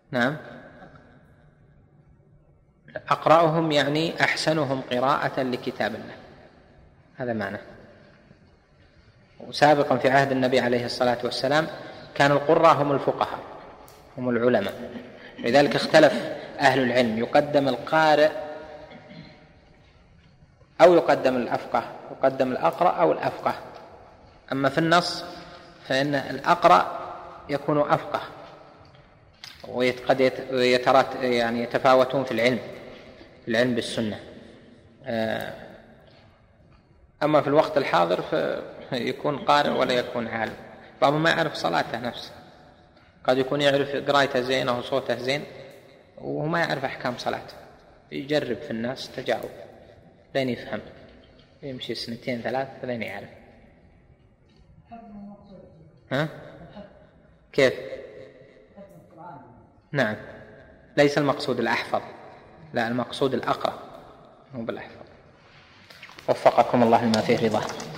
نعم، أقرأهم يعني أحسنهم قراءة لكتاب الله، هذا معنى. وسابقا في عهد النبي عليه الصلاة والسلام كان القراء هم الفقهاء هم العلماء، لذلك اختلف أهل العلم يقدم القارئ أو يقدم الأفقه، يقدم الأقرأ أو الأفقه. أما في النص فإن الأقرأ يكون أفقه، وقد يعني يتفاوتون في العلم بالسنة. أما في الوقت الحاضر فيكون قارئ ولا يكون عالم، بعضهم ما يعرف صلاته نفسه، قد يكون يعرف قراءته زين أو صوته زين وهو ما يعرف أحكام صلاته، يجرب في الناس تجاوب لين يفهم، يمشي 2 3 لين يعرف. كيف؟ نعم، ليس المقصود الأحفظ، لا، المقصود الأقرأ مو بالأحفظ. وفقكم الله لما فيه رضاه.